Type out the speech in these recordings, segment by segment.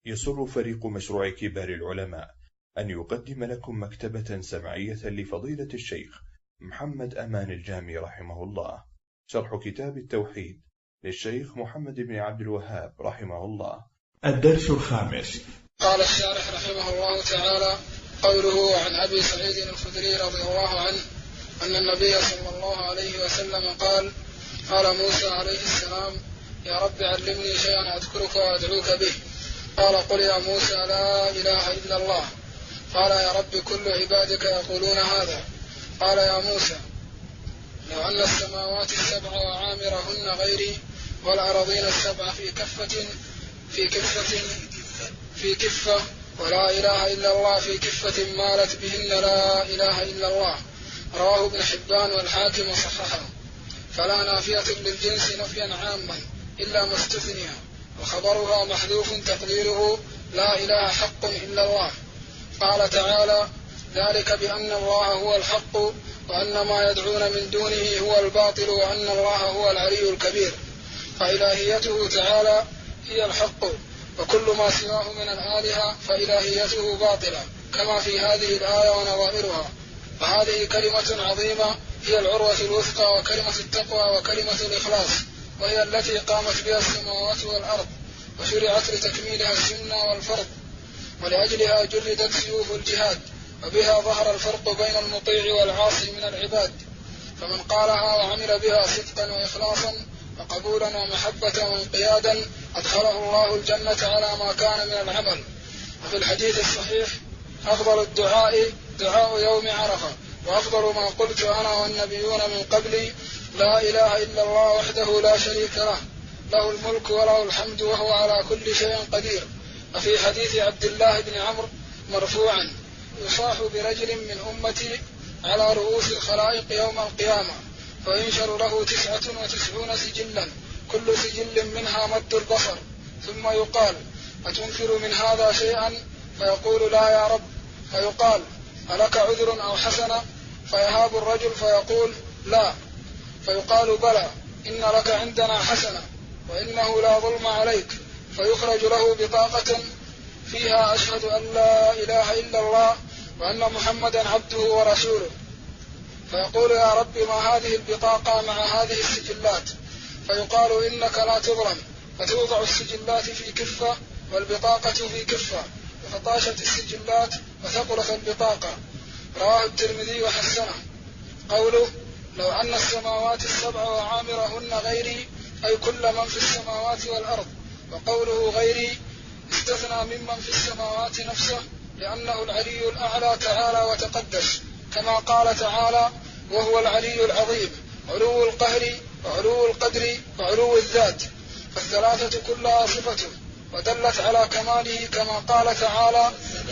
يسر فريق مشروع كبار العلماء أن يقدم لكم مكتبة سمعية لفضيلة الشيخ محمد أمان الجامي رحمه الله، شرح كتاب التوحيد للشيخ محمد بن عبد الوهاب رحمه الله. الدرس الخامس. قال الشارح رحمه الله تعالى: قوله عن أبي سعيد الخدري رضي الله عنه أن النبي صلى الله عليه وسلم قال: قال موسى عليه السلام: يا رب علمني شيئا أذكرك وأدعوك به. قال: قل يا موسى لا إله إلا الله. قال: يا رب كل عبادك يقولون هذا. قال: يا موسى لو أن السماوات السبع وعامرهن غيري والأرضين السبع في كفة ولا إله إلا الله في كفة مالت بهن لا إله إلا الله. رواه ابن حبان والحاكم وصححه. فلا نافية للجنس نفيا عاما إلا ما استثني، وخبرها محذوف تقديره لا إله حق إلا الله. قال تعالى: ذلك بأن الله هو الحق وأن ما يدعون من دونه هو الباطل وأن الله هو العلي الكبير. فإلهيته تعالى هي الحق، وكل ما سواه من الآلهة فإلهيته باطلة، كما في هذه الآية ونظائرها. وهذه كلمة عظيمة هي العروة الوثقى وكلمة التقوى وكلمة الإخلاص، وهي التي قامت بها السماوات والأرض، وشرعت لتكميلها السنة والفرض، ولأجلها جردت سيوف الجهاد، وبها ظهر الفرق بين المطيع والعاصي من العباد. فمن قالها وعمل بها صدقا وإخلاصا وقبولا ومحبة وانقيادا أدخله الله الجنة على ما كان من العمل. وفي الحديث الصحيح: أفضل الدعاء دعاء يوم عرفة، وأفضل ما قلت أنا والنبيون من قبلي لا إله إلا الله وحده لا شريك له، له الملك وله الحمد وهو على كل شيء قدير. وفي حديث عبد الله بن عمرو مرفوعا: يصاح برجل من أمتي على رؤوس الخلائق يوم القيامة فينشر له 99 سجلا كل سجل منها مد البصر، ثم يقال: أتنكر من هذا شيئا؟ فيقول: لا يا رب. فيقال: ألك عذر أو حسنة؟ فيهاب الرجل فيقول: لا. فيقال: بلى، إن لك عندنا حسنة وإنه لا ظلم عليك. فيخرج له بطاقة فيها: أشهد أن لا إله إلا الله وأن محمدا عبده ورسوله. فيقول: يا رب ما هذه البطاقة مع هذه السجلات؟ فيقال: إنك لا تظلم. فتوضع السجلات في كفة والبطاقة في كفة، فطاشت السجلات وثقلت البطاقة. رواه الترمذي وحسنه. قوله: لو أن السماوات السبع وعامرهن غيري، أي كل من في السماوات والأرض. وقوله غيري استثنى ممن في السماوات نفسه، لأنه العلي الأعلى تعالى وتقدس، كما قال تعالى: وهو العلي العظيم، علو القهر وعلو القدر وعلو الذات. فالثلاثة كلها صفته ودلت على كماله، كما قال تعالى: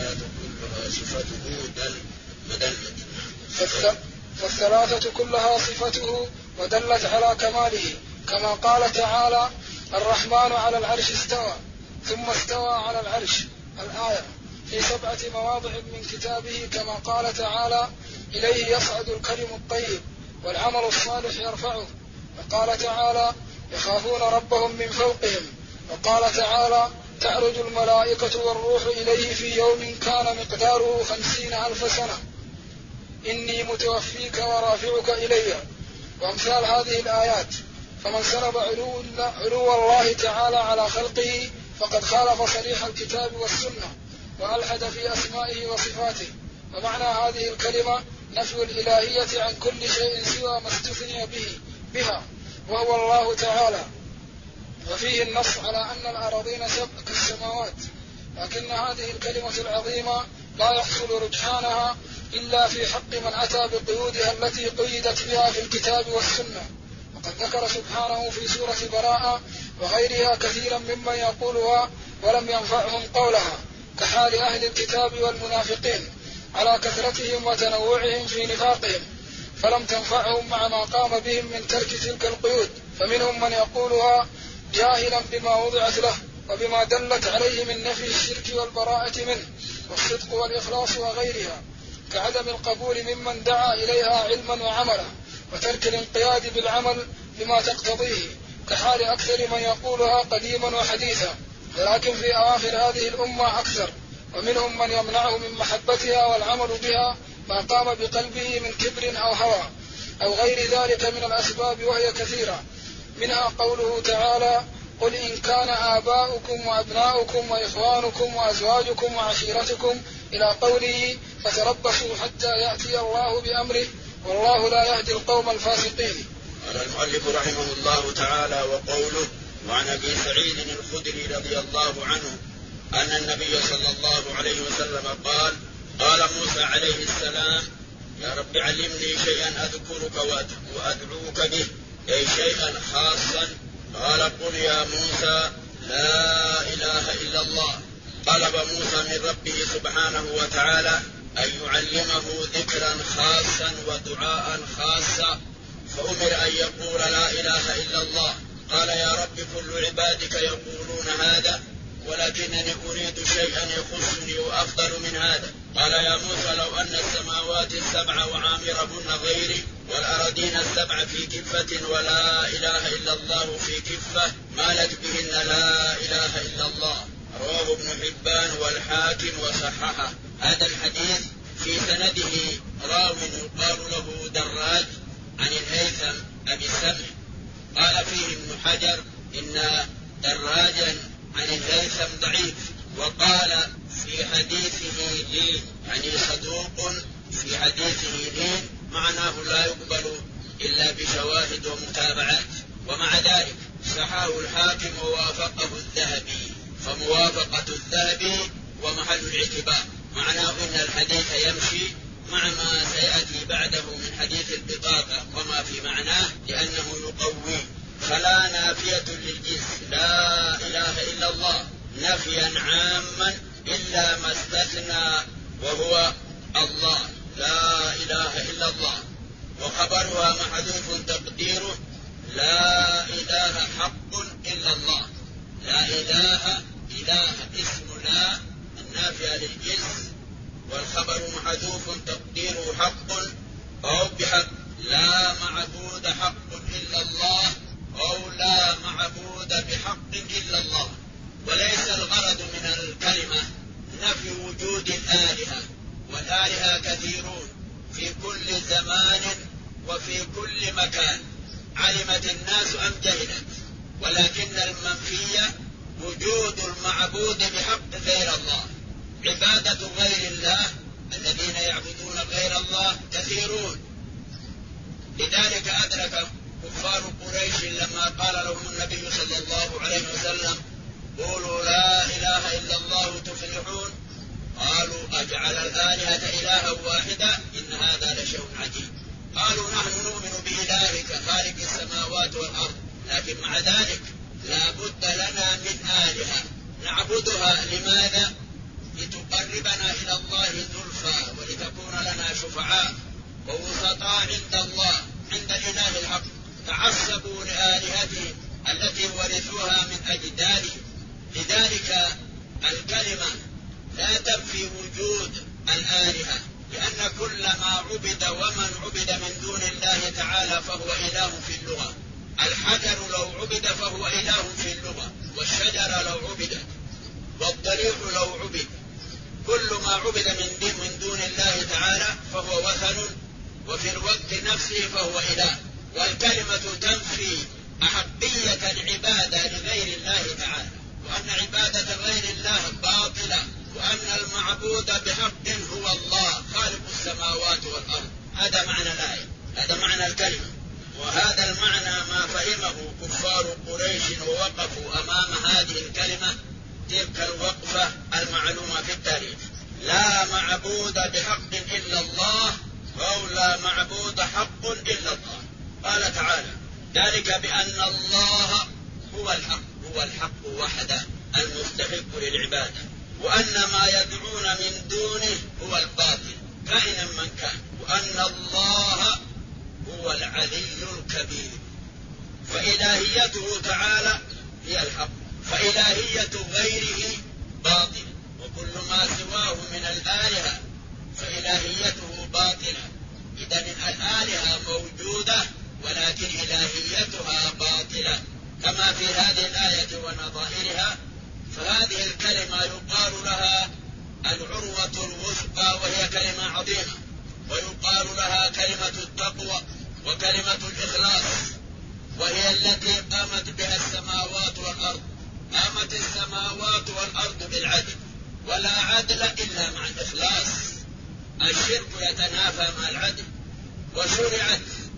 فالثلاثة كلها صفته ودلت على كماله، كما قال تعالى: الرحمن على العرش استوى ثم استوى على العرش. الآية في 7 مواضع من كتابه، كما قال تعالى: إليه يصعد الكلم الطيب والعمل الصالح يرفعه. وقال تعالى: يخافون ربهم من فوقهم. وقال تعالى: تعرج الملائكة والروح إليه في يوم كان مقداره 50,000 سنة، إني متوفيك ورافعك إلي. وأمثال هذه الآيات. فمن سلب علو الله تعالى على خلقه فقد خالف صريح الكتاب والسنة وألحد في أسمائه وصفاته. ومعنى هذه الكلمة نفي الإلهية عن كل شيء سوى ما استثني بها وهو الله تعالى. وفيه النص على أن الأراضين كالسماوات، لكن هذه الكلمة العظيمة لا يحصل رجحانها إلا في حق من أتى بقيودها التي قيدت بها في الكتاب والسنة. وقد ذكر سبحانه في سورة براءة وغيرها كثيرا ممن يقولها ولم ينفعهم قولها، كحال أهل الكتاب والمنافقين على كثرتهم وتنوعهم في نفاقهم، فلم تنفعهم مع ما قام بهم من ترك تلك القيود. فمنهم من يقولها جاهلا بما وضعت له وبما دلت عليه من نفي الشرك والبراءة منه والصدق والإخلاص وغيرها، كعدم القبول ممن دعا إليها علما وعملا، وترك الانقياد بالعمل بما تقتضيه، كحال أكثر من يقولها قديما وحديثا، ولكن في أواخر هذه الأمة أكثر، ومنهم من يمنعه من محبتها والعمل بها ما قام بقلبه من كبر أو هوى أو غير ذلك من الأسباب، وهي كثيرة، منها قوله تعالى: قل إن كان آباؤكم وأبناؤكم وإخوانكم وأزواجكم وعشيرتكم إلى قوله: فتربصوا حتى يأتي الله بأمره والله لا يهدي القوم الفاسقين. قال المؤلف رحمه الله تعالى: وقوله: وعن أبي سعيد الخدري رضي الله عنه أن النبي صلى الله عليه وسلم قال: قال موسى عليه السلام: يا رب علمني شيئا أذكرك وأدعوك به، أي شيئا خاصا. قال: قل يا موسى لا إله إلا الله. طلب موسى من ربه سبحانه وتعالى أن يعلمه ذكرا خاصا ودعاء خاصا، فأمر أن يقول لا إله إلا الله. قال: يا رب كل عبادك يقولون هذا، ولكنني أريد شيئا يخصني وأفضل من هذا. قال: يا موسى لو أن السماوات السبع وعامرهن غيري والأراضين السبع في كفة ولا إله إلا الله في كفة مالت بهن لا إله إلا الله. رواه ابن حبان والحاكم وصححه. هذا الحديث في سنده راو يقال له دراج عن الهيثم أبي السمح. قال فيه ابن حجر إن دراجا عن الهيثم ضعيف، وقال في حديثه لين، يعني صدوق في حديثه لين، معناه لا يقبل إلا بشواهد ومتابعات. ومع ذلك صححه الحاكم ووافقه الذهبي، فموافقة الذهبي ومحل الاعتبار، معناه إن الحديث يمشي مع ما سيأتي بعده من حديث البطاقة وما في معناه، لأنه يقوي. فلا نافية للجنس لا إله إلا الله نفيا عاما إلا ما استثنى، وهو الله لا إله إلا الله. وخبرها محذوف تقديره لا إله حق إلا الله. لا إله اسم لا النافية للجنس، والخبر محذوف تقديره حق أو بحق. لا معبود حق إلا الله أو لا معبود بحق إلا الله. وليس الغرض من الكلمة نفي وجود الآلهة، والآلهة كثيرون في كل زمان وفي كل مكان، علمت الناس أم جهلت، ولكن المنفية وجود المعبود بحق غير الله. عبادة غير الله، الذين يعبدون غير الله كثيرون. لذلك أدرك كفار قريش لما قال لهم النبي صلى الله عليه وسلم: قولوا لا إله إلا الله تفلحون. قالوا: أجعل الآلهة إلها واحدا إن هذا لشيء عجيب. قالوا: نحن نؤمن بإلهك خالق السماوات والأرض، لكن مع ذلك لا بد لنا من آلهة نعبدها. لماذا؟ لتقربنا إلى الله زلفى، ولتكون لنا شفعاء ووسطاء عند الله، عند الإله الحق. تعصبوا لآلهتهم التي ورثوها من أجدادهم. لذلك الكلمة لا تنفي وجود الآلهة، لأن كل ما عبد ومن عبد من دون الله تعالى فهو إله في اللغة. الحجر لو عبد فهو إله في اللغة، والشجرة لو عبدت، والضريح لو عبد. كل ما عبد من دون الله تعالى فهو وثن، وفي الوقت نفسه فهو إله. والكلمة تنفي أحقية العبادة لغير الله تعالى، وأن عبادة غير الله باطلة، وأن المعبود بحق هو الله خالق السماوات والأرض. هذا معنى الآية، هذا معنى الكلمة. وهذا المعنى ما فهمه كفار قريش ووقفوا أمام هذه الكلمة تلك الوقفة المعلومة في التاريخ: لا معبود بحق إلا الله أو لا معبود حق إلا الله. قال تعالى: ذلك بأن الله هو الحق وحده المستحق للعبادة، وأن ما يدعون من دونه هو الباطل كائنا من كان، وأن الله هو العلي الكبير. فإلهيته تعالى هي الحق، فإلهية غيره باطل، وكل ما سواه من الآلهة فإلهيته باطلة. إذن الآلهة موجودة ولكن إلهيتها باطلة، كما في هذه الآية ونظائرها. فهذا عظيمة، ويقال لها كلمة التقوى وكلمة الإخلاص، وهي التي قامت بها السماوات والأرض. قامت السماوات والأرض بالعدل، ولا عدل إلا مع الإخلاص. الشرك يتنافى مع العدل، وشرعت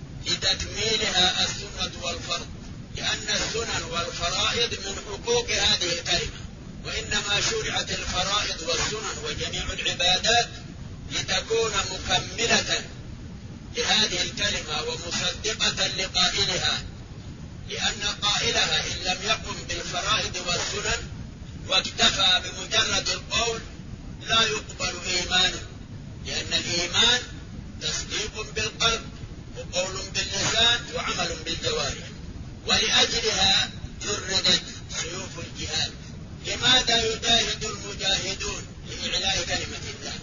لتكميلها السنة والفرض، لأن السنن والفرائض من حقوق هذه الكلمة، وإنما شرعت الفرائض والسنن وجميع العبادات لتكون مكملة لهذه الكلمة ومصدقة لقائلها، لأن قائلها إن لم يقم بالفرائض والسنن واكتفى بمجرد القول لا يقبل إيمانه، لأن الإيمان تصديق بالقلب وقول باللسان وعمل بالجوارح. ولأجلها جردت سيوف الجهاد. لماذا يجاهد المجاهدون؟ لإعلاء كلمة الله.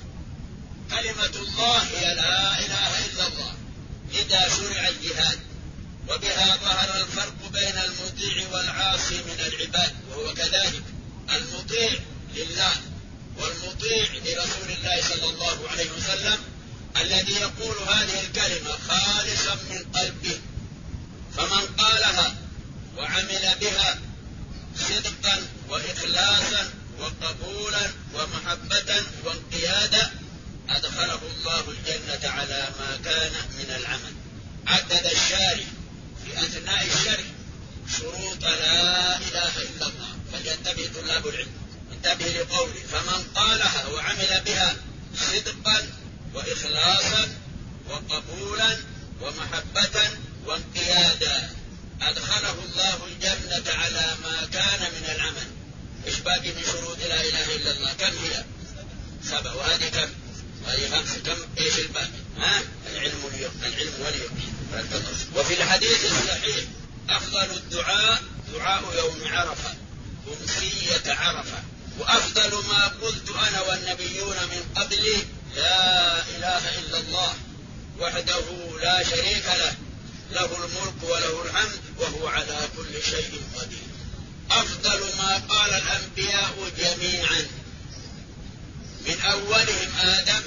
كلمة الله هي لا إله إلا الله، لذا شرع الجهاد. وبها ظهر الفرق بين المطيع والعاصي من العباد، وهو كذلك المطيع لله والمطيع لرسول الله صلى الله عليه وسلم، الذي يقول هذه الكلمة خالصا من قلبه. فمن قالها وعمل بها صدقا وإخلاصا وقبولا ومحبة وانقيادا أدخله الله الجنة على ما كان من العمل. عدد الشارع في أثناء الشرع شروط لا إله إلا الله، فلينتبه طلاب العلم، انتبه لقوله فمن قالها وعمل بها صدقا وإخلاصا وقبولا ومحبة وانقيادا أدخله الله الجنة على ما كان من العمل. إيش باقي من شروط لا إله إلا الله؟ كم هي؟ 7. وهذه كم؟ وهذه 5. كم إيش الباقي؟ العلم واليقين. وفي الحديث الصحيح أفضل الدعاء دعاء يوم عرفة، أمسية عرفة، وأفضل ما قلت أنا والنبيون من قبلي لا إله إلا الله وحده لا شريك له، له الملك وله الحمد وهو على كل شيء قدير. أفضل ما قال الأنبياء جميعا من أولهم آدم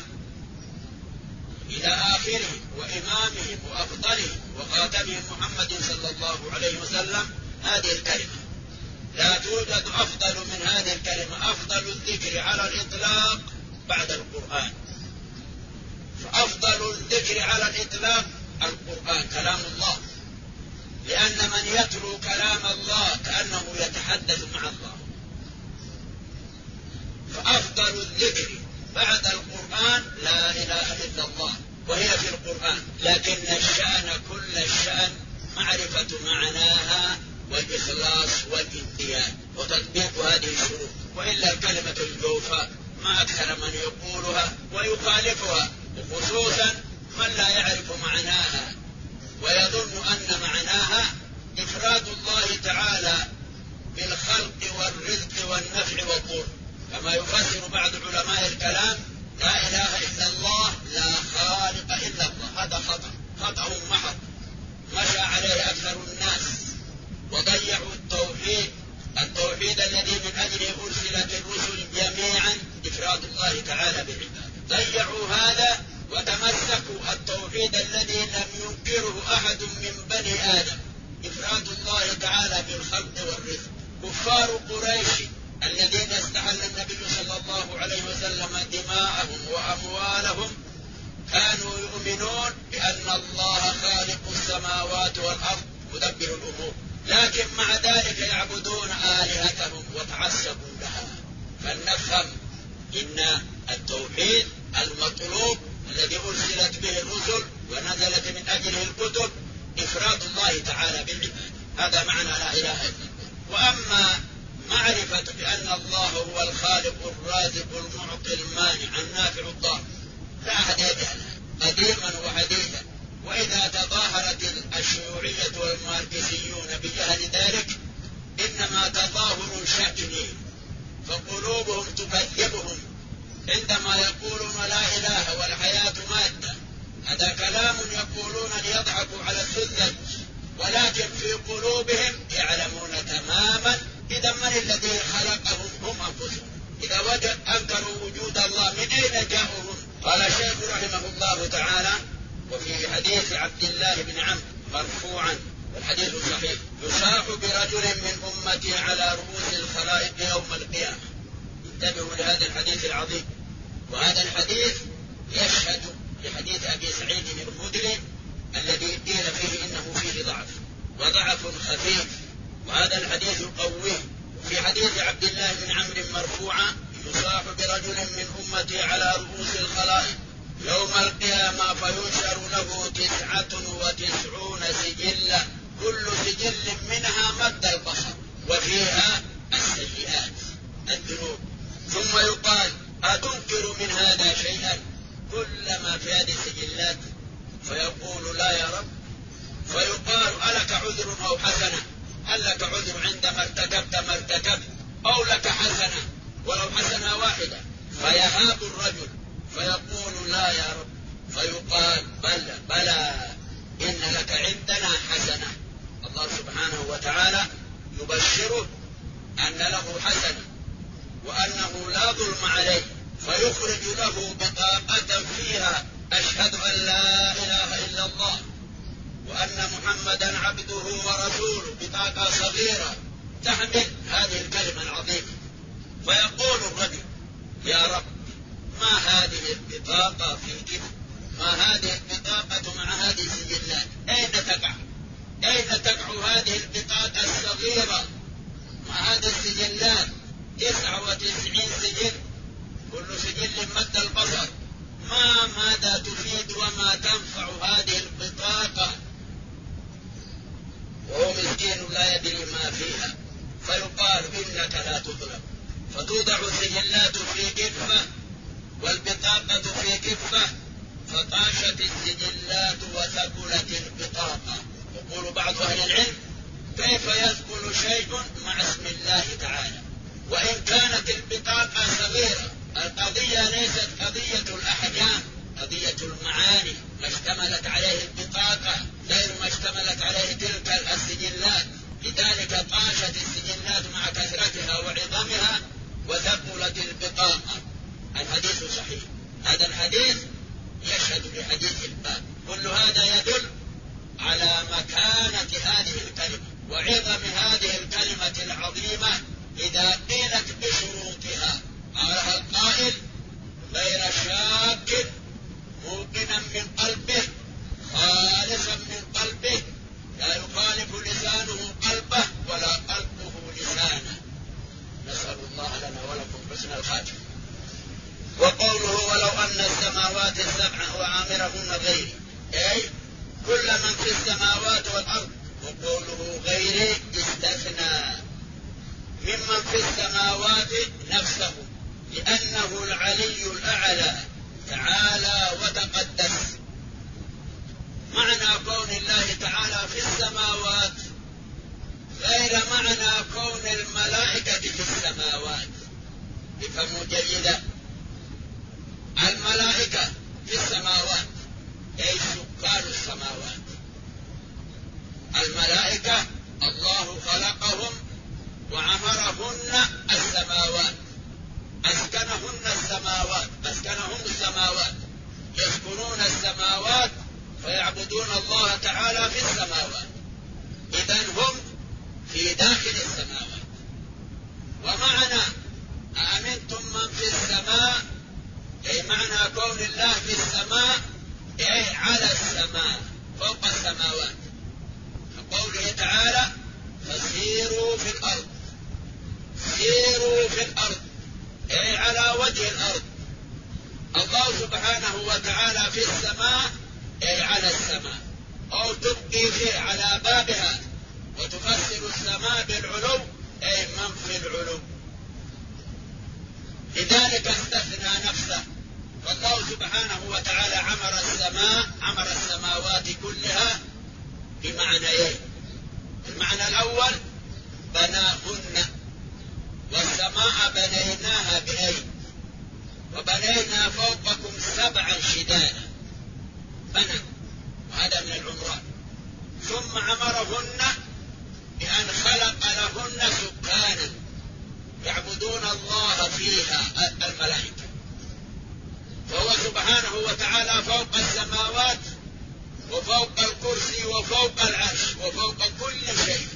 إلى آخرهم وإمامهم وأفضلهم وخاتمهم محمد صلى الله عليه وسلم هذه الكلمة. لا توجد أفضل من هذه الكلمة. أفضل الذكر على الإطلاق بعد القرآن، فأفضل الذكر على الإطلاق القرآن كلام الله، لأن من يتلو كلام الله كأنه يتحدث مع الله. فأفضل الذكر بعد القرآن لا إله إلا الله، وهي في القرآن، لكن الشأن كل الشأن معرفة معناها والإخلاص والانقياد وتطبيق هذه الشروط، وإلا الكلمة الجوفاء ما أكثر من يقولها ويخالفها، وخصوصا من لا يعرف معناها ويظن أن معناها إفراد الله تعالى بالخلق والرزق والنفع والضر، كما يفسر بعض علماء الكلام لا إله إلا الله لا خالق إلا الله. هذا خطأ محض مشى عليه أكثر الناس وضيعوا التوحيد الذي من أجله أرسلت الرسل جميعا، إفراد الله تعالى بالعبادة. ضيعوا هذا وتمسكوا التوحيد الذي لم ينكره أحد من بني آدم، إفراد الله تعالى بالخلق والرزق. كفار قريش الذين استحل النبي صلى الله عليه وسلم دماءهم وأموالهم كانوا يؤمنون بأن الله خالق السماوات والأرض مدبر الأمور، لكن مع ذلك يعبدون آلهتهم وتعصبوا لها. فلنفهم إن التوحيد المطلوب الذي أرسلت به الرسل ونزلت من أجله الكتب إفراد الله تعالى بالعباد، هذا معنى لا إله إلا الله. وأما معرفة بأن الله هو الخالق الرازق المعطي المانع النافع الضار لا أحد يجهلها قديما وحديثا، وإذا تظاهرت الشيوعية والماركسيون بجهل ذلك إنما تظاهر شكلي، فقلوبهم تكذبهم عندما يقولون لا إله والحياة مادة. هذا كلام يقولون ليضحكوا على السذج، ولكن في قلوبهم يعلمون تماما إذا من الذي خلقهم هم أنفسهم. إذا أنكروا وجود الله من أين جاءوا؟ قال الشيخ رحمه الله تعالى: وفي حديث عبد الله بن عمرو مرفوعا والحديث صحيح: يصاح برجل من أمتي على رؤوس الخلائق يوم القيامة. انتبهوا لهذا الحديث العظيم. وهذا الحديث يشهد لحديث أبي سعيد الخدري الذي قيل فيه إنه فيه ضعف وضعف خفيف، وهذا الحديث يقويه. في حديث عبد الله بن عمرو مرفوعا: يصاح برجل من أمتي على رؤوس الخلائق يوم القيامة فينشر له 99 سجلا كل سجل منها مد البصر وفيها السيئات الذنوب، ثم يقال: أتنكر من هذا شيئا؟ كل ما في هذه السجلات، فيقول: لا يا رب. فيقال: ألك عذر أو حسنة؟ هل لك عذر عندما ارتكبت ما ارتكبت، أو لك حسنة ولو حسنة واحدة؟ فيهاب الرجل فيقول: لا يا رب. فيقال: بلى إن لك عندنا حسنة. الله سبحانه وتعالى يبشره أن له حسنة وأنه لا ظلم عليه، فيخرج له بطاقة فيها: أشهد أن لا إله إلا الله وأن محمدا عبده ورسوله، بطاقة صغيرة تحمل هذه الكلمة العظيمة. فيقول الرجل: يا رب، ما هذه البطاقة في كده؟ ما هذه البطاقة مع هذه السجلات؟ أين تقع؟ أين تقع هذه البطاقة الصغيرة مع هذه السجلات؟ 99 سجل، كل سجل مد البصر. ماذا تفيد وما تنفع هذه البطاقة؟ وهو مسكين لا يدري ما فيها. فيقال: إنك لا تظلم. فتوضع السجلات في كفة والبطاقة في كفة، فطاشت السجلات وثقلت البطاقة. يقول بعض أهل العلم: كيف يثقل شيء مع اسم الله تعالى وإن كانت البطاقة صغيرة؟ القضية ليست قضية الأحجام، قضية المعاني. ما اشتملت عليه البطاقة غير ما اشتملت عليه تلك السجلات، لذلك طاشت السجلات مع كثرتها وعظمها وثقلت البطاقة. الحديث صحيح. هذا الحديث يشهد لحديث الباب. كل هذا يدل على مكانة هذه الكلمة وعظم هذه الكلمة العظيمة إذا قيلت بشروطها. قالها القائل: غير شاك موقنا من قلبه خالصا من قلبه، لا يخالف لسانه قلبه ولا قلبه لسانه. نسأل الله لنا ولكم حسن الخاتمة. وقوله: ولو أن السماوات السبع وعامرهن غيري، أي كل من في السماوات والأرض. وقوله غيري استثنى ممن في السماوات نفسه، لأنه العلي الأعلى تعالى وتقدس. معنى كون الله تعالى في السماوات غير معنى كون الملائكة في السماوات. افهموا جيدا: الملائكة في السماوات أي سكان السماوات. الملائكة الله خلقهم وعمرهن السماوات، أسكنهم السماوات، يسكنون السماوات فيعبدون الله تعالى في السماوات. إذن هم في داخل السماوات. ومعنى أأمنتم من في السماء، أي معنى كون الله في السماء أي على السماء فوق السماوات. قوله تعالى: فسيروا في الأرض. سيروا في الأرض أي على وجه الأرض. الله سبحانه وتعالى في السماء أي على السماء، أو تبقي فيه على بابها، وتفسر السماء بالعلو أي من في العلو. لذلك استثنى نفسه. فالله سبحانه وتعالى عمر السماوات كلها بمعنيين. المعنى الأول: بناهن، والسماء بنيناها بأيد، وبنينا فوقكم 7 شدادا. بنى، وهذا من العمران. ثم عمرهن بأن خلق لهن سكانا يعبدون الله فيها، الملائكة. فهو سبحانه سبحانه وتعالى فوق السماوات وفوق الكرسي وفوق العرش وفوق كل شيء.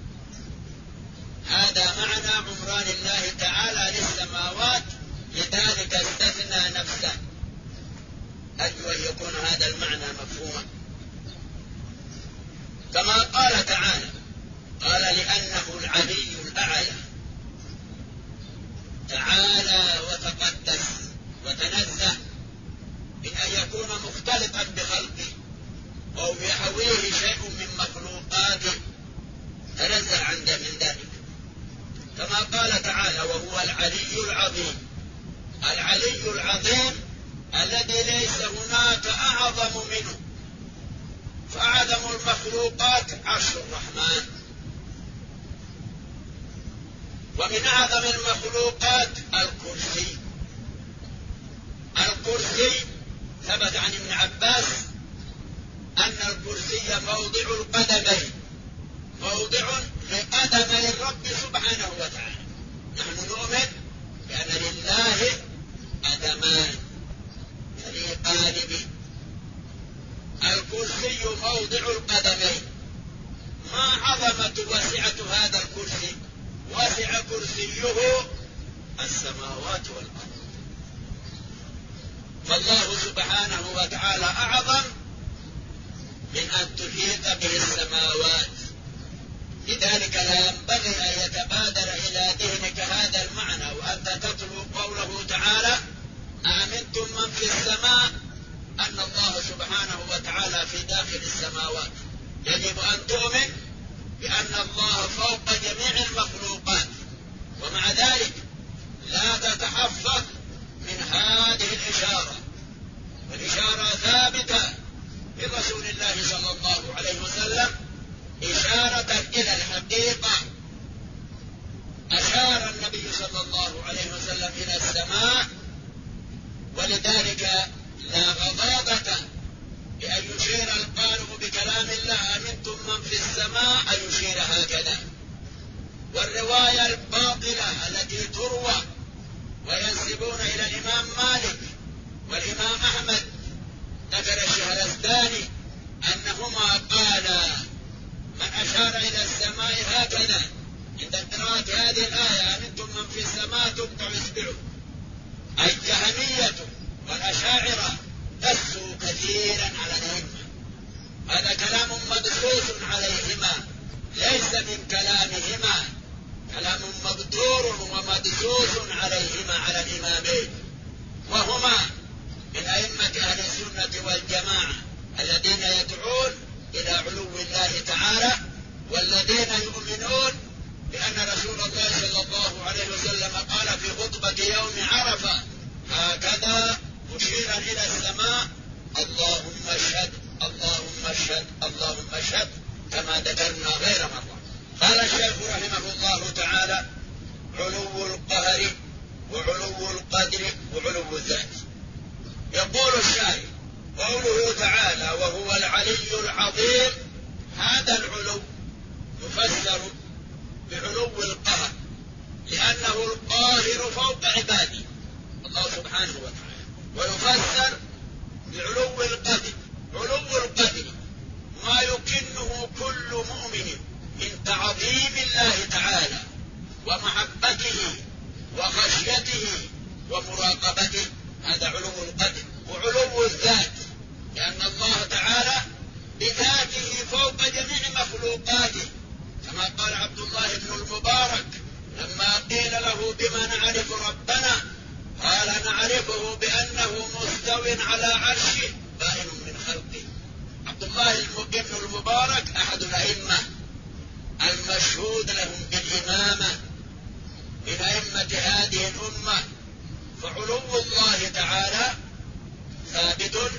هذا معنى عمران الله تعالى للسماوات، لذلك استثنى نفسه. أرجو أن يكون هذا المعنى مفهوما. كما قال تعالى، قال لأنه العلي الأعلى، تعالى وتقدس وتنزه من أن يكون مختلطا بخلقه أو يحويه شيء من مخلوقاته، تنزه عنده من ذلك. كما قال تعالى وهو العلي العظيم، العلي العظيم الذي ليس هناك أعظم منه. فأعظم المخلوقات عرش الرحمن، ومن أعظم المخلوقات الكرسي. الكرسي ثبت عن ابن عباس أن الكرسي موضع القدمين، موضع لقدمي الرب سبحانه وتعالى. نحن نؤمن بأن لله قدمان يليقان به. الكرسي موضع القدمين. ما عظمة وسعة هذا الكرسي؟ وسع كرسيه السماوات والأرض. فالله سبحانه وتعالى أعظم من أن تحيط به السماوات. لذلك لا ينبغي أن يتبادر إلى ذهنك هذا المعنى وأنت تتلو قوله تعالى أأمنتم من في السماء، أن الله سبحانه وتعالى في داخل السماوات. يجب أن تؤمن بأن الله فوق جميع المخلوقات، ومع ذلك لا تتحفظ من هذه الإشارة. والإشارة ثابتة برسول الله صلى الله عليه وسلم إشارة إلى الحقيقة. أشار النبي صلى الله عليه وسلم إلى السماء، ولذلك لا غضاضة بأن يشير القارئ بكلام الله أمنتم من في السماء أن يشير هكذا. والرواية الباطلة التي تروى وينسبون إلى الإمام مالك والإمام أحمد، ذكر الشهرستاني أنهما قالا من أشار إلى السماء هكذا عند قراءة هذه الآية أمنتم من في السماء تقطع إصبعه. الجهمية والأشاعرة دسوا كثيرا على الأئمة. هذا كلام مدسوس عليهما، ليس من كلامهما، كلام مبتور ومدسوس عليهما على الإمامين، وهما من أئمة أهل السنة والجماعة الذين يدعون إلى علو الله تعالى، والذين يؤمنون بأن رسول الله صلى الله عليه وسلم قال في خطبة يوم عرفة هكذا مشيرا إلى السماء اللهم اشهد اللهم اشهد اللهم اشهد، كما ذكرنا غير مرة. قال الشيخ رحمه الله تعالى علو القهر وعلو القدر وعلو الذات. يقول الشاعر قوله تعالى وهو العلي العظيم، هذا العلو يفسر بعلو القهر لأنه القاهر فوق عباده الله سبحانه وتعالى، ويفسر بعلو القدر. علو القدر ما يكنه كل مؤمن من تعظيم الله تعالى ومحبته وخشيته ومراقبته، هذا علو القدر. وعلو الذات لأن الله تعالى بذاته فوق جميع مخلوقاته، كما قال عبد الله بن المبارك لما قيل له بما نعرف ربنا قال نعرفه بأنه مستو على عرشه بائن من خلقه. عبد الله بن المبارك أحد الأئمة المشهود لهم بالإمامة من أئمة هذه الأمة. فعلو الله تعالى ثابت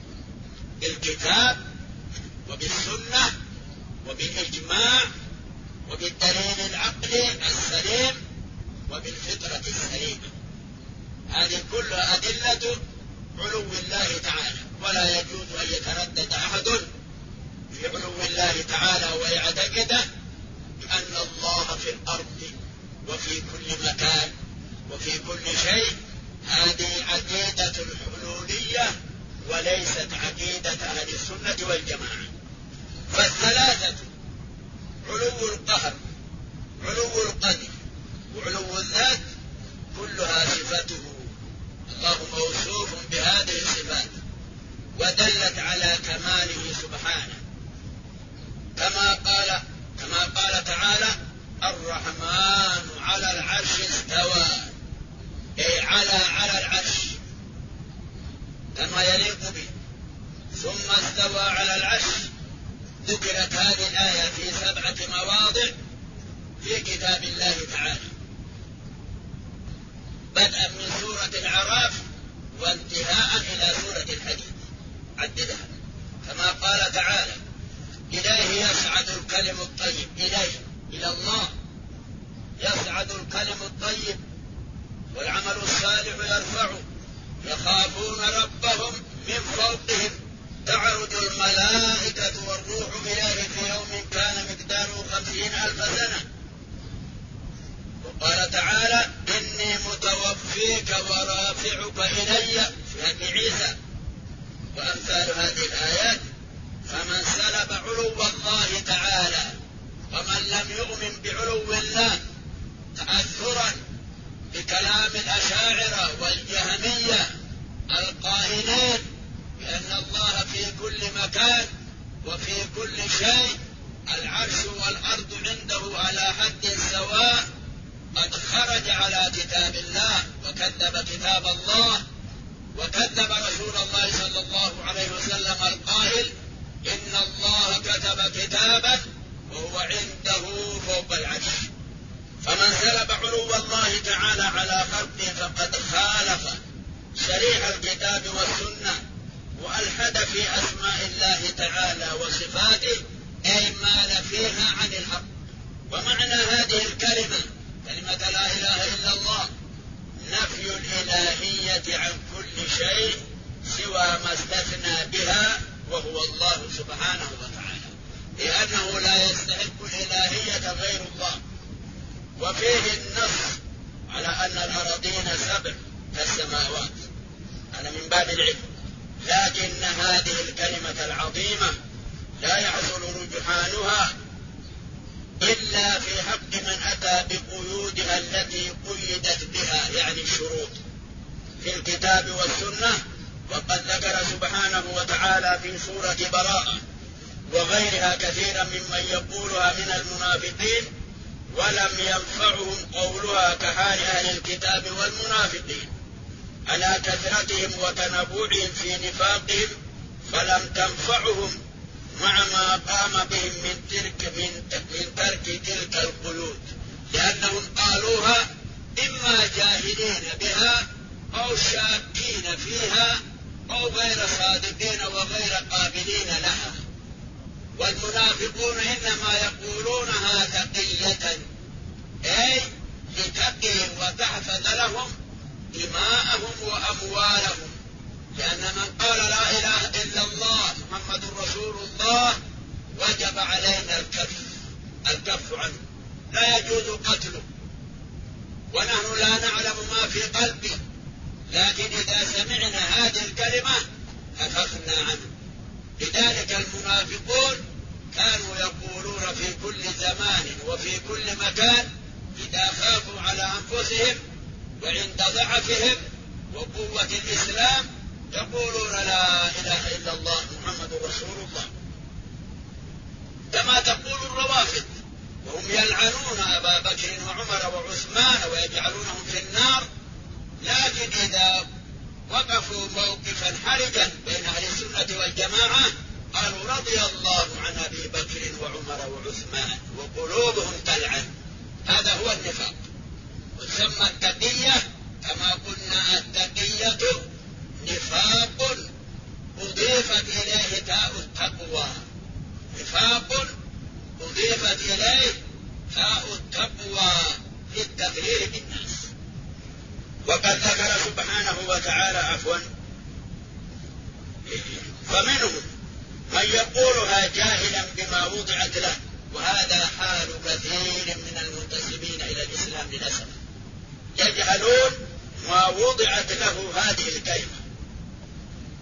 بالكتاب وبالسنة وبالإجماع وبالدليل العقلي السليم وبالفطرة السليمة. هذه كلها أدلة علو الله تعالى، ولا يجوز أن يتردد أحد في علو الله تعالى ويعتقد بأن الله في الأرض وفي كل مكان وفي كل شيء. هذه عقيدة الحلولية وليست عقيدة أهل السنة والجماعة. فالثلاثة علو القهر، علو القدر، وعلو الذات كلها صفته، الله موصوف بهذه الصفات ودلت على كماله سبحانه، كما قال تعالى: الرحمن على العرش استوى، أي على العرش كما يليق به، ثم استوى على العرش. ذكرت هذه الآية في 7 مواضع في كتاب الله تعالى، بدءا من سورة الأعراف وانتهاء إلى سورة الحديد، عددها. كما قال تعالى: إليه يصعد الكلم الطيب، إلى الله يصعد الكلم الطيب والعمل الصالح يرفعه، يخافون ربهم من فوقهم، تعرج الملائكة والروح إليه في يوم كان مقداره 50,000 سنة. وقال تعالى: إني متوفيك ورافعك إلي في هدي عيسى، وأمثال هذه الآيات. فمن سلب علو الله تعالى ومن لم يؤمن بعلو الله تأثرا بكلام الأشاعرة والجهمية القائلين بأن الله في كل مكان وفي كل شيء، العرش والأرض عنده على حد سواء، قد خرج على كتاب الله وكذب كتاب الله وكذب رسول الله صلى الله عليه وسلم القائل: إن الله كتب كتابا وهو عنده فوق العرش. فمن سلب علو الله تعالى على خلقه فقد خالف شريعة الكتاب والسنة وألحد في أسماء الله تعالى وصفاته، أي مال فيها عن الحق. ومعنى هذه الكلمة، كلمة لا إله إلا الله، نفي الإلهية عن كل شيء سوى ما استثنى بها وهو الله سبحانه وتعالى، لأنه لا يستحق الإلهية غير الله. وفيه النص على أن الأراضين 7 كالسماوات، هذا من باب العلم. لكن هذه الكلمة العظيمة لا يحصل رجحانها إلا في حق من أتى بقيودها التي قيدت بها، يعني الشروط في الكتاب والسنة. وقد ذكر سبحانه وتعالى في سورة براءة وغيرها كثيرا ممن يقولها من المنافقين ولم ينفعهم قولها، كحال أهل الكتاب والمنافقين على كثرتهم وتنبعهم في نفاقهم، فلم تنفعهم مع ما قام بهم من ترك تلك القيود، لأنهم قالوها إما جاهلين بها أو شاكين فيها أو غير صادقين وغير قابلين لها. والمنافقون إنما يقولونها تقية، أي لتقي وتحفظ لهم دماءهم وأموالهم، لأن من قال لا إله إلا الله محمد رسول الله وجب علينا الكف عنه، لا يجوز قتله، ونحن لا نعلم ما في قلبه، لكن إذا سمعنا هذه الكلمة كففنا عنه. لذلك المنافقون كانوا يقولون في كل زمان وفي كل مكان إذا خافوا على أنفسهم وعند ضعفهم وقوة الإسلام يقولون لا إله إلا الله محمد رسول الله، كما تقول الروافض، وهم يلعنون أبا بكر وعمر وعثمان ويجعلونهم في النار. لكن إذا وقفوا موقفا حرجا بين أهل السنة والجماعة قالوا رضي الله عن أبي بكر وعمر وعثمان وقلوبهم تلعن. هذا هو النفاق، وتسمى التقية كما قلنا التقية نفاق أضيفت إليه تاء التقوى، نفاق أضيفت إليه تاء التقوى للتغيير بالناس. وقد ذكر سبحانه وتعالى فمنهم من يقولها جاهلا بما وضعت له، وهذا حال كثير من المنتسبين إلى الإسلام للأسف، يجهلون ما وضعت له هذه الكلمة،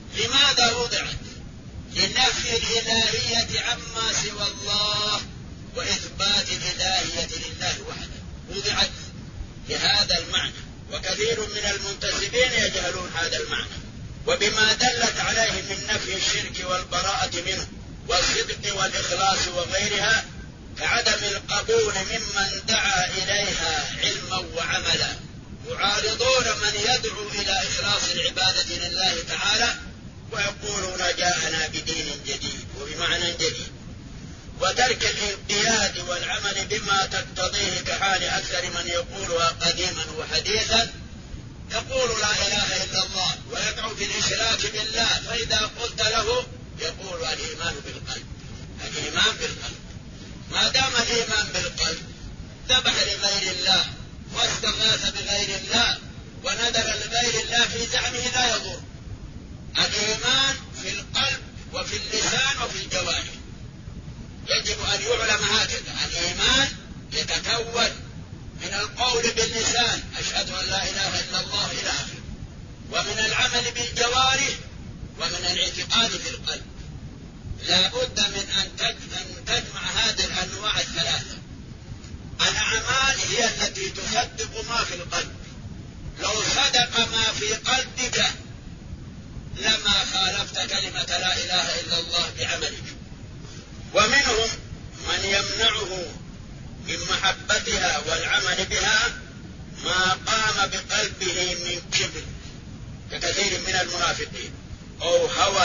لماذا وضعت؟ لنفي الإلهية عما سوى الله وإثبات الإلهية لله وحده، وضعت لهذا المعنى، وكثير من المنتسبين يجهلون هذا المعنى، وبما دلت عليه من نفي الشرك والبراءة منه والصدق والإخلاص وغيرها، كعدم القبول ممن دعا إليها علما وعملا، يعارضون من يدعو إلى إخلاص العبادة لله تعالى ويقولون جاءنا بدين جديد وبمعنى جديد، وترك الانقياد والعمل بما تقتضيه، كحال أكثر من يقولها قديما وحديثا، يقول لا إله إلا الله ويدعو في الإشراك بالله، فإذا قلت له يقول الإيمان بالقلب، الإيمان بالقلب. ما دام الإيمان بالقلب ذبح لغير الله واستغاث بغير الله ونذر لغير الله في زعمه لا يضر. الإيمان في القلب وفي اللسان وفي الجوارح، يجب أن يعلم هكذا. الإيمان يتكون من القول باللسان أشهد أن لا إله إلا الله إلى آخره، ومن العمل بالجوارح، ومن الاعتقاد في القلب. لا بد من أن تجمع هذه الأنواع الثلاثة. الأعمال هي التي تصدق ما في القلب، لو صدق ما في قلبك لما خالفت كلمة لا إله إلا الله بعملك. ومنهم من يمنعه من محبتها والعمل بها ما قام بقلبه من كبر، ككثير من المنافقين، أو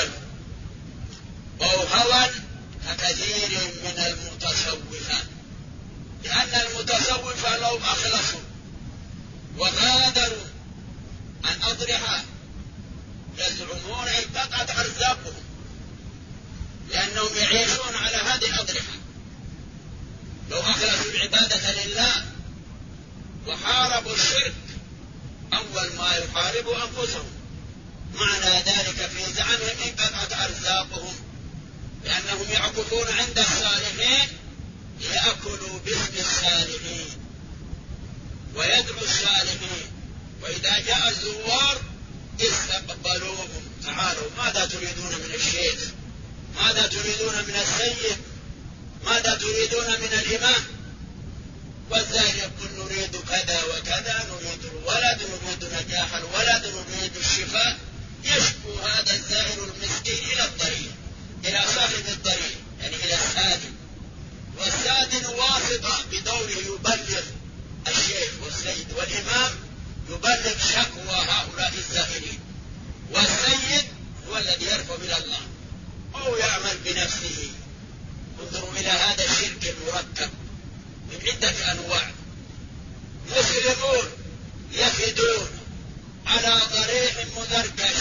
هوى ككثير من المتصوفة، لأن المتصوفة لو أخلصوا وغادروا عن أضرحة يزعمون انقطعت أرزاقهم، لأنهم يعيشون على هذه الأضرحة. لو أخلصوا العبادة لله وحاربوا الشرك أول ما يحاربوا أنفسهم، معنى ذلك في زعمهم انقطعت أرزاقهم، لأنهم يعكفون عند الصالحين ليأكلوا باسم الصالحين ويدعوا الصالحين، وإذا جاء الزوار استقبلوهم، تعالوا ماذا تريدون من الشيخ، ماذا تريدون من السيد، ماذا تريدون من الإمام؟ والزائر يقول نريد كذا وكذا، نريد الولد، نريد نجاح الولد، نريد الشفاء. يشكو هذا الزائر المسكين إلى الطريق، إلى صاحب الطريق، يعني إلى السادن، والسادن واسطة بدوره يبلغ الشيخ والسيد، والإمام يبلغ شكوى هؤلاء الزائرين، والسيد هو الذي يرفع إلى الله أو يعمل بنفسه. انظروا إلى هذا الشرك المركب من عدة أنواع. مسلمون يفدون على ضريح مذركش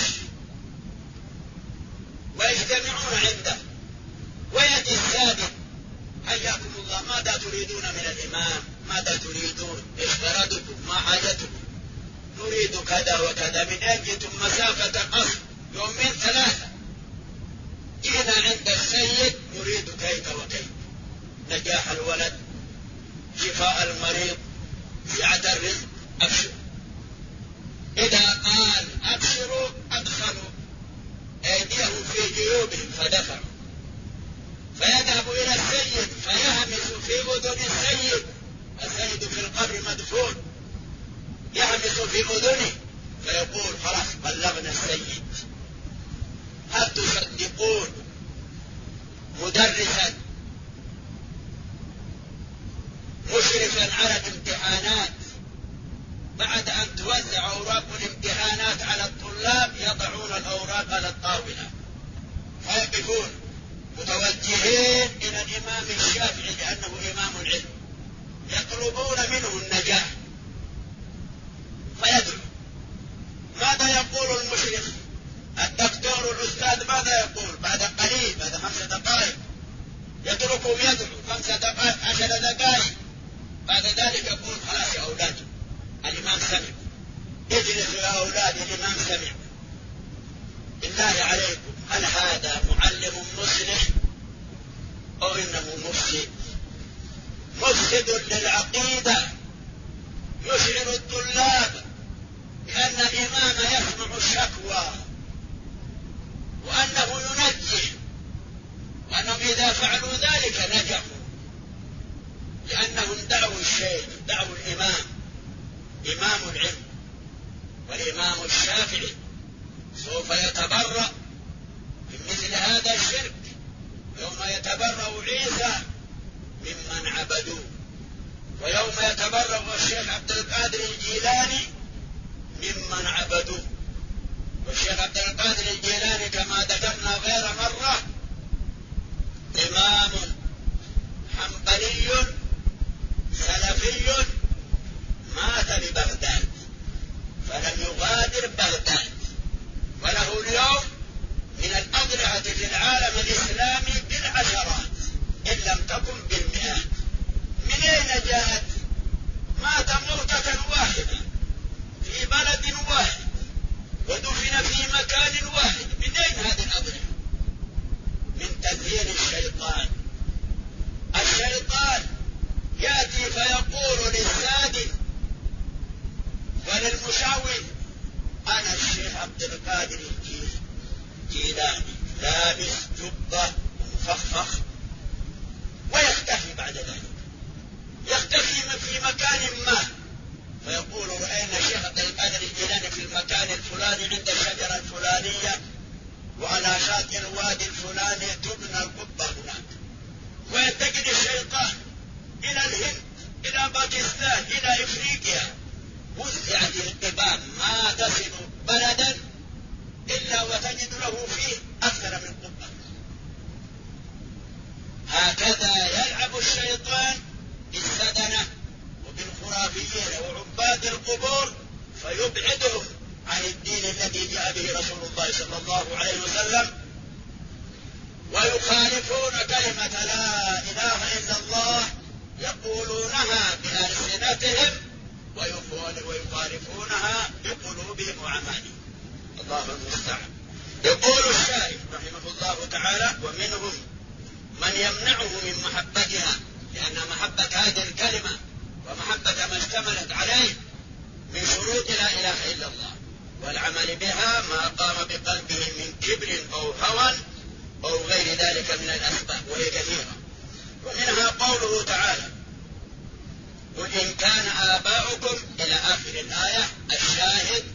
ويجتمعون عنده، ويأتي السادن حياكم الله ماذا تريدون من الإمام، ماذا تريدون، ايش غرضكم، ما حاجتكم؟ نريد كذا وكذا. من أجلتم مسافة قصر يومين ثلاثة، جئنا عند السيد نريد كيف وكيف، نجاح الولد، شفاء المريض، سعة الرزق، أبشر. إذا قال أبشروا أدخلوا أيديهم في جيوبهم فدفعوا، فيذهب إلى السيد فيهمس في أذن السيد، السيد في القبر مدفون، يهمس في أذنه فيقول خلاص بلغنا السيد. هل تصدقون مدرسا مشرفا على الامتحانات بعد أن توزع أوراق الامتحانات على الطلاب يضعون الأوراق على الطاولة فيقفون متوجهين إلى الإمام الشافعي لأنه إمام العلم، يطلبون منه النجاح فيدعو. ماذا يقول المشرف الدكتور الأستاذ؟ ماذا يقول؟ بعد قليل، بعد 5 دقائق يتركهم يدعو 5 دقائق 10 دقائق، بعد ذلك يقول خلاص يا أولاد الإمام سمع، اجلسوا يا أولاد الإمام سمع. بالله عليكم هل هذا معلم مصلح أو إنه مفسد؟ مفسد للعقيدة، يشعر الطلاب بأن الإمام يسمع الشكوى فعلوا ذلك نجحوا، لأنهم دعوا الشيخ، دعوا الإمام، إمام العلم والإمام الشافعي سوف يتبرأ من مثل هذا الشرك يوم يتبرأ عيسى ممن عبدوه، ويوم يتبرأ الشيخ عبد القادر الجيلاني ممن عبدوه. والشيخ عبد القادر الجيلاني كما ذكرنا غير مرة إمام حنبلي سلفي مات ببغداد فلم يغادر بغداد، وله اليوم من الأضرحة في العالم الإسلامي بالعشرات إن لم تكن بالمئات. من أين جاءت؟ مات موتة واحدة في بلد واحد ودفن في مكان واحد. من أين هذه الأضرحة؟ من تذهيل الشيطان. الشيطان يأتي فيقول للسادن وللمشاور أنا الشيخ عبد القادر الجيلاني لابس جبة مفخخ، ويختفي بعد ذلك، يختفي في مكان ما، فيقول رأينا الشيخ عبد القادر الجيلاني في المكان الفلاني عند الشجرة الفلانية وعلى شاطئ الوادي الفلاني تبنى القبة هناك. ويتجد الشيطان إلى الهند، إلى باكستان، إلى إفريقيا، وزعت القباب ما تصل بلدا إلا وتجد له فيه أكثر من قبة. هكذا يلعب الشيطان بالسدنة وبالخرافيين وعباد القبور فيبعدهم عن الدين الذي جاء به رسول الله صلى الله عليه وسلم، ويخالفون كلمة لا إله إلا الله، يقولونها بألسنتهم ويخالفونها بقلوبهم وأعمالهم. الله المستعان. يقول الشارع رحمه الله تعالى: ومنهم من يمنعه من محبتها، لأن محبة هذه الكلمة ومحبة ما اشتملت عليه من شروط لا إله إلا الله، والعمل بها ما قام بقلبه من كبر أو هوى أو غير ذلك من الأسباب، وهي كثيرة. ومنها قوله تعالى: قل إن كان آباؤكم إلى آخر الآية. الشاهد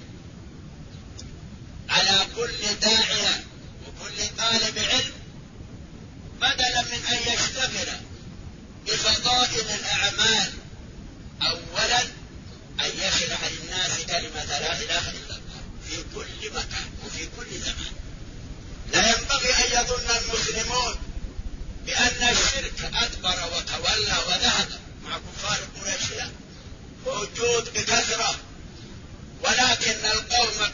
على كل داعية وكل طالب علم بدلا من أن يشتغل بفضائل الأعمال أولا أن يشرح للناس كلمة لا إله إلا الله في كل مكان وفي كل زمان. لا ينبغي أن يظن المسلمون بأن الشرك أدبر وتولى وذهب مع كفار قريش، موجود بكثرة، ولكن القوم